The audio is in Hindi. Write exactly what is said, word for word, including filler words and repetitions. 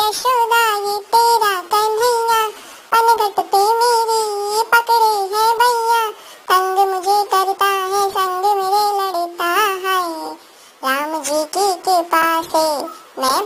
यशोदा ये तेरा कन्हैया, पनघट पे मेरी पकड़े है भैया, तंग मुझे करता है संग मेरे लड़ता है, राम जी की कृपा से मैं